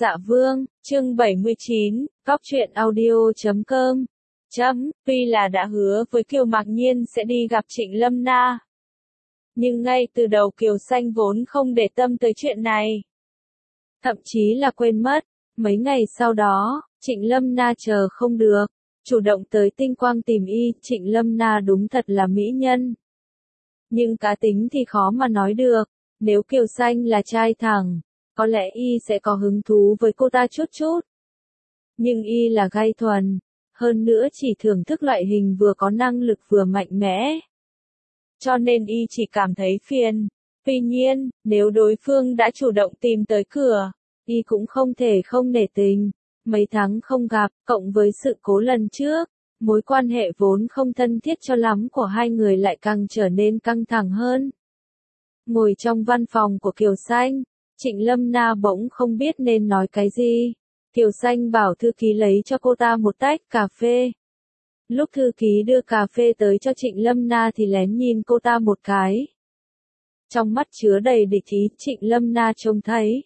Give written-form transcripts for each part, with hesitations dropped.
Dạ Vương, chương 79, Cóc truyện audio.com. Tuy là đã hứa với Kiều Mạc Nhiên sẽ đi gặp Trịnh Lâm Na. Nhưng ngay từ đầu Kiều Xanh vốn không để tâm tới chuyện này. Thậm chí là quên mất, mấy ngày sau đó, Trịnh Lâm Na chờ không được, chủ động tới Tinh Quang tìm y. Trịnh Lâm Na đúng thật là mỹ nhân. Nhưng cá tính thì khó mà nói được, nếu Kiều Xanh là trai thẳng, có lẽ y sẽ có hứng thú với cô ta chút chút. Nhưng y là gay thuần, hơn nữa chỉ thưởng thức loại hình vừa có năng lực vừa mạnh mẽ. Cho nên y chỉ cảm thấy phiền. Tuy nhiên, nếu đối phương đã chủ động tìm tới cửa, y cũng không thể không nể tình. Mấy tháng không gặp, cộng với sự cố lần trước, mối quan hệ vốn không thân thiết cho lắm của hai người lại càng trở nên căng thẳng hơn. Ngồi trong văn phòng của Kiều Xanh, Trịnh Lâm Na bỗng không biết nên nói cái gì. Kiều Xanh bảo thư ký lấy cho cô ta một tách cà phê. Lúc thư ký đưa cà phê tới cho Trịnh Lâm Na thì lén nhìn cô ta một cái. Trong mắt chứa đầy địch ý. Trịnh Lâm Na trông thấy.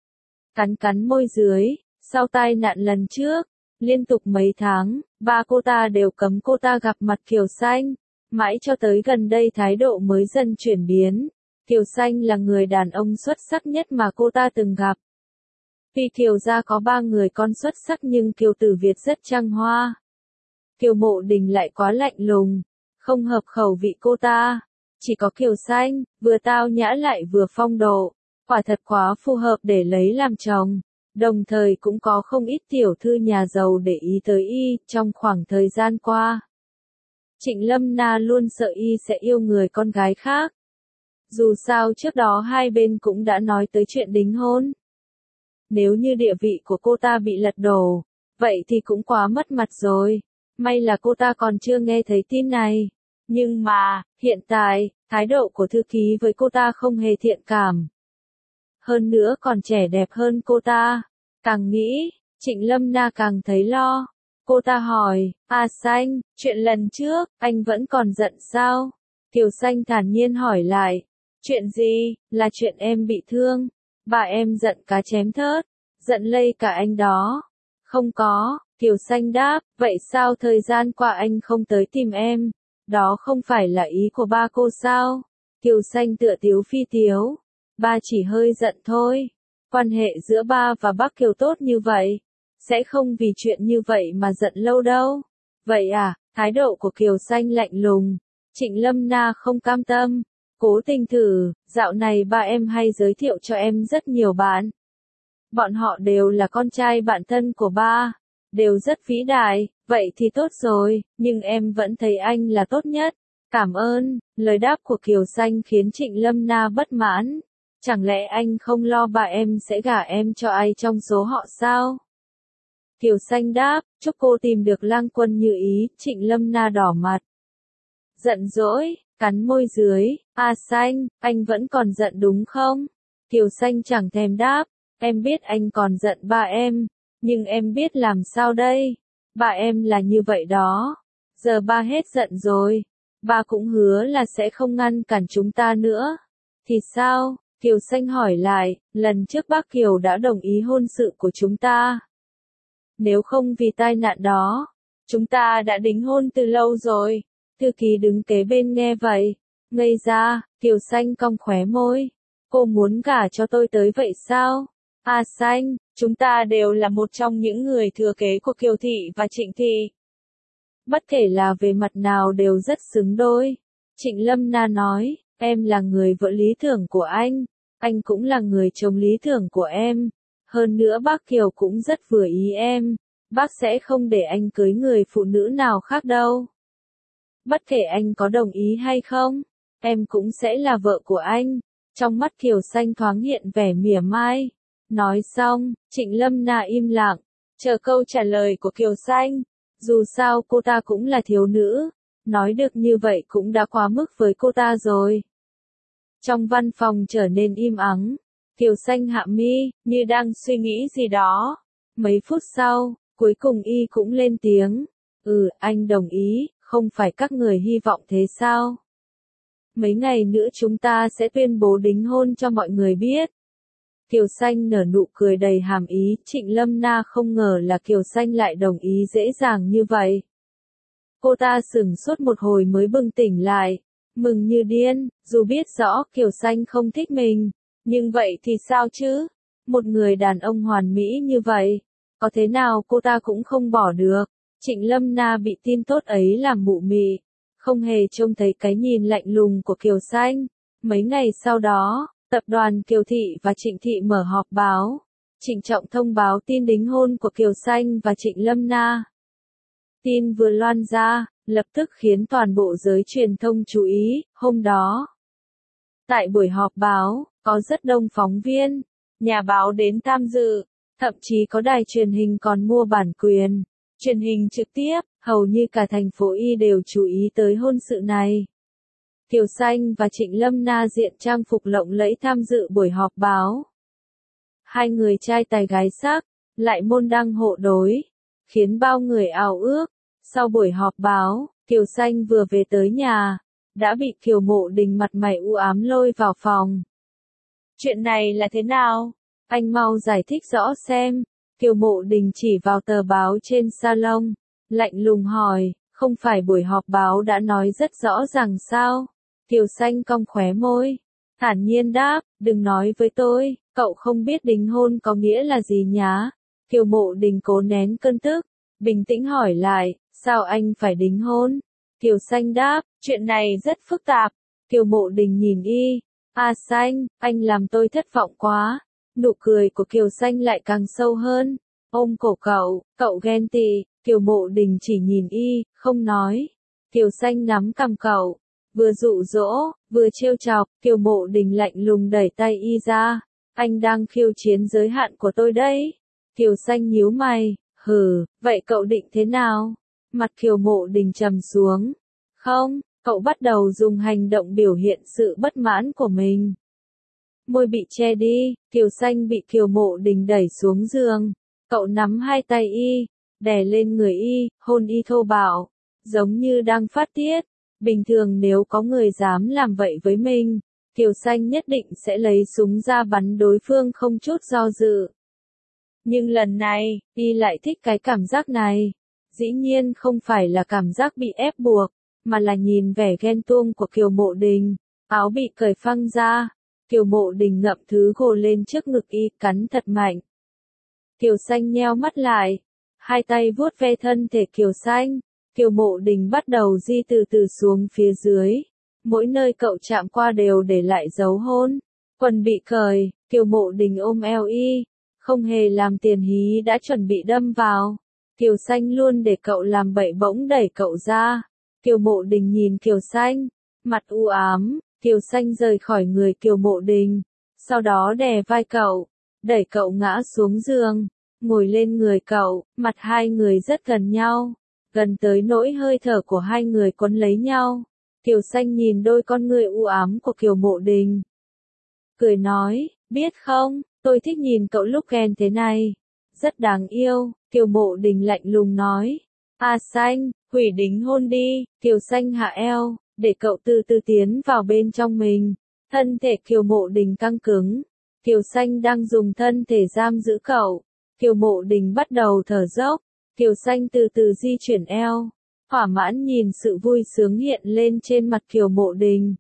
Cắn môi dưới, sau tai nạn lần trước, liên tục mấy tháng, ba cô ta đều cấm cô ta gặp mặt Kiều Xanh. Mãi cho tới gần đây thái độ mới dần chuyển biến. Kiều Xanh là người đàn ông xuất sắc nhất mà cô ta từng gặp. Tuy Kiều gia có 3 người con xuất sắc nhưng Kiều Tử Việt rất trăng hoa. Kiều Mộ Đình lại quá lạnh lùng, không hợp khẩu vị cô ta. Chỉ có Kiều Xanh, vừa tao nhã lại vừa phong độ, quả thật quá phù hợp để lấy làm chồng. Đồng thời cũng có không ít tiểu thư nhà giàu để ý tới y trong khoảng thời gian qua. Trịnh Lâm Na luôn sợ y sẽ yêu người con gái khác. Dù sao trước đó hai bên cũng đã nói tới chuyện đính hôn. Nếu như địa vị của cô ta bị lật đổ, vậy thì cũng quá mất mặt rồi. May là cô ta còn chưa nghe thấy tin này. Nhưng mà, hiện tại, thái độ của thư ký với cô ta không hề thiện cảm. Hơn nữa còn trẻ đẹp hơn cô ta. Càng nghĩ, Trịnh Lâm Na càng thấy lo. Cô ta hỏi, Xanh, chuyện lần trước, anh vẫn còn giận sao? Kiều Xanh thản nhiên hỏi lại. Chuyện gì? Là chuyện em bị thương. Bà em giận cá chém thớt. Giận lây cả anh đó. Không có, Kiều Xanh đáp, vậy sao thời gian qua anh không tới tìm em? Đó không phải là ý của ba cô sao? Kiều Xanh tựa tiếu phi tiếu. Ba chỉ hơi giận thôi. Quan hệ giữa ba và bác Kiều tốt như vậy. Sẽ không vì chuyện như vậy mà giận lâu đâu. Vậy à, thái độ của Kiều Xanh lạnh lùng. Trịnh Lâm Na không cam tâm. Cố tình thử, dạo này ba em hay giới thiệu cho em rất nhiều bạn. Bọn họ đều là con trai bạn thân của ba, đều rất vĩ đại, vậy thì tốt rồi, nhưng em vẫn thấy anh là tốt nhất. Cảm ơn, lời đáp của Kiều Xanh khiến Trịnh Lâm Na bất mãn. Chẳng lẽ anh không lo bà em sẽ gả em cho ai trong số họ sao? Kiều Xanh đáp, chúc cô tìm được lang quân như ý. Trịnh Lâm Na đỏ mặt. Giận dỗi, cắn môi dưới, Xanh, anh vẫn còn giận đúng không? Kiều Xanh chẳng thèm đáp, em biết anh còn giận ba em, nhưng em biết làm sao đây? Ba em là như vậy đó. Giờ ba hết giận rồi, ba cũng hứa là sẽ không ngăn cản chúng ta nữa. Thì sao? Kiều Xanh hỏi lại, lần trước bác Kiều đã đồng ý hôn sự của chúng ta. Nếu không vì tai nạn đó, chúng ta đã đính hôn từ lâu rồi. Thư ký đứng kế bên nghe vậy, ngây ra. Kiều Xanh cong khóe môi. Cô muốn gả cho tôi tới vậy sao? Xanh, chúng ta đều là một trong những người thừa kế của Kiều Thị và Trịnh Thị. Bất kể là về mặt nào đều rất xứng đôi. Trịnh Lâm Na nói, em là người vợ lý tưởng của anh cũng là người chồng lý tưởng của em. Hơn nữa bác Kiều cũng rất vừa ý em, bác sẽ không để anh cưới người phụ nữ nào khác đâu. Bất kể anh có đồng ý hay không, em cũng sẽ là vợ của anh. Trong mắt Kiều Xanh thoáng hiện vẻ mỉa mai. Nói xong, Trịnh Lâm Na im lặng, chờ câu trả lời của Kiều Xanh. Dù sao cô ta cũng là thiếu nữ, nói được như vậy cũng đã quá mức với cô ta rồi. Trong văn phòng trở nên im ắng, Kiều Xanh hạ mi, như đang suy nghĩ gì đó. Mấy phút sau, cuối cùng y cũng lên tiếng. Anh đồng ý, không phải các người hy vọng thế sao? Mấy ngày nữa chúng ta sẽ tuyên bố đính hôn cho mọi người biết. Kiều Xanh nở nụ cười đầy hàm ý, Trịnh Lâm Na không ngờ là Kiều Xanh lại đồng ý dễ dàng như vậy. Cô ta sửng sốt một hồi mới bừng tỉnh lại, mừng như điên, dù biết rõ Kiều Xanh không thích mình, nhưng vậy thì sao chứ? Một người đàn ông hoàn mỹ như vậy, có thế nào cô ta cũng không bỏ được. Trịnh Lâm Na bị tin tốt ấy làm mụ mị, không hề trông thấy cái nhìn lạnh lùng của Kiều Xanh. Mấy ngày sau đó, tập đoàn Kiều Thị và Trịnh Thị mở họp báo, trịnh trọng thông báo tin đính hôn của Kiều Xanh và Trịnh Lâm Na. Tin vừa loan ra, lập tức khiến toàn bộ giới truyền thông chú ý. Hôm đó, tại buổi họp báo, có rất đông phóng viên, nhà báo đến tham dự, thậm chí có đài truyền hình còn mua bản quyền, truyền hình trực tiếp, hầu như cả thành phố Y đều chú ý tới hôn sự này. Kiều Xanh và Trịnh Lâm Na diện trang phục lộng lẫy tham dự buổi họp báo. Hai người trai tài gái sắc, lại môn đăng hộ đối, khiến bao người ao ước. Sau buổi họp báo, Kiều Xanh vừa về tới nhà, đã bị Kiều Mộ Đình mặt mày u ám lôi vào phòng. Chuyện này là thế nào? Anh mau giải thích rõ xem. Kiều Mộ Đình chỉ vào tờ báo trên salon, lạnh lùng hỏi, không phải buổi họp báo đã nói rất rõ ràng sao? Kiều Xanh cong khóe môi, thản nhiên đáp, đừng nói với tôi, cậu không biết đính hôn có nghĩa là gì nhá. Kiều Mộ Đình cố nén cơn tức, bình tĩnh hỏi lại, sao anh phải đính hôn? Kiều Xanh đáp, chuyện này rất phức tạp. Kiều Mộ Đình nhìn y, Xanh, anh làm tôi thất vọng quá. Nụ cười của Kiều Xanh lại càng sâu hơn, ôm cổ cậu ghen tị. Kiều Mộ Đình chỉ nhìn y, không nói. Kiều Xanh nắm cằm cậu, vừa dụ dỗ, vừa trêu chọc. Kiều Mộ Đình lạnh lùng đẩy tay y ra, anh đang khiêu chiến giới hạn của tôi đấy. Kiều Xanh nhíu mày, hừ, vậy cậu định thế nào? Mặt Kiều Mộ Đình trầm xuống, không, cậu bắt đầu dùng hành động biểu hiện sự bất mãn của mình. Môi bị che đi, Kiều Xanh bị Kiều Mộ Đình đẩy xuống giường, cậu nắm hai tay y, đè lên người y, hôn y thô bạo, giống như đang phát tiết. Bình thường nếu có người dám làm vậy với mình, Kiều Xanh nhất định sẽ lấy súng ra bắn đối phương không chút do dự. Nhưng lần này, y lại thích cái cảm giác này. Dĩ nhiên không phải là cảm giác bị ép buộc, mà là nhìn vẻ ghen tuông của Kiều Mộ Đình. Áo bị cởi phăng ra, Kiều Mộ Đình ngậm thứ gồ lên trước ngực y, cắn thật mạnh. Kiều Xanh nheo mắt lại, hai tay vuốt ve thân thể Kiều Xanh. Kiều Mộ Đình bắt đầu di từ từ xuống phía dưới, mỗi nơi cậu chạm qua đều để lại dấu hôn. Quần bị cởi, Kiều Mộ Đình ôm eo y, không hề làm tiền hí đã chuẩn bị đâm vào. Kiều Xanh luôn để cậu làm bậy bỗng đẩy cậu ra. Kiều Mộ Đình nhìn Kiều Xanh, mặt u ám. Kiều Xanh rời khỏi người Kiều Mộ Đình, sau đó đè vai cậu, đẩy cậu ngã xuống giường, ngồi lên người cậu, mặt hai người rất gần nhau, gần tới nỗi hơi thở của hai người quấn lấy nhau. Kiều Xanh nhìn đôi con người u ám của Kiều Mộ Đình, cười nói, biết không, tôi thích nhìn cậu lúc ghen thế này, rất đáng yêu. Kiều Mộ Đình lạnh lùng nói, Xanh, hủy đính hôn đi. Kiều Xanh hạ eo, để cậu từ từ tiến vào bên trong mình. Thân thể Kiều Mộ Đình căng cứng, Kiều Xanh đang dùng thân thể giam giữ cậu. Kiều Mộ Đình bắt đầu thở dốc, Kiều Xanh từ từ di chuyển eo, thỏa mãn nhìn sự vui sướng hiện lên trên mặt Kiều Mộ Đình.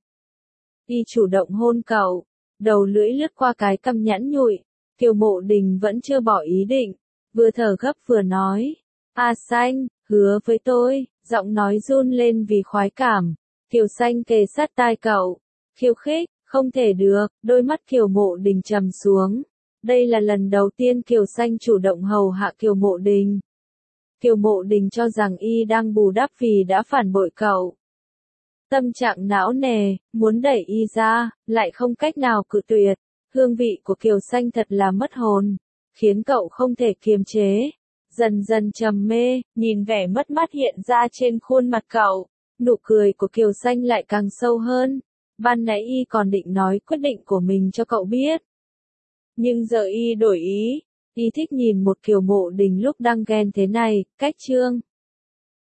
Y chủ động hôn cậu, đầu lưỡi lướt qua cái cằm nhẵn nhụi. Kiều Mộ Đình vẫn chưa bỏ ý định, vừa thở gấp vừa nói, Xanh, hứa với tôi. Giọng nói run lên vì khoái cảm. Kiều Xanh kề sát tai cậu, khiêu khích, không thể được. Đôi mắt Kiều Mộ Đình trầm xuống. Đây là lần đầu tiên Kiều Xanh chủ động hầu hạ Kiều Mộ Đình. Kiều Mộ Đình cho rằng y đang bù đắp vì đã phản bội cậu. Tâm trạng não nề, muốn đẩy y ra, lại không cách nào cự tuyệt. Hương vị của Kiều Xanh thật là mất hồn, khiến cậu không thể kiềm chế. Dần dần trầm mê, nhìn vẻ mất mát hiện ra trên khuôn mặt cậu, nụ cười của Kiều Xanh lại càng sâu hơn. Ban nãy y còn định nói quyết định của mình cho cậu biết, nhưng giờ y đổi ý, y thích nhìn một Kiều Mộ Đình lúc đang ghen thế này. Cách chương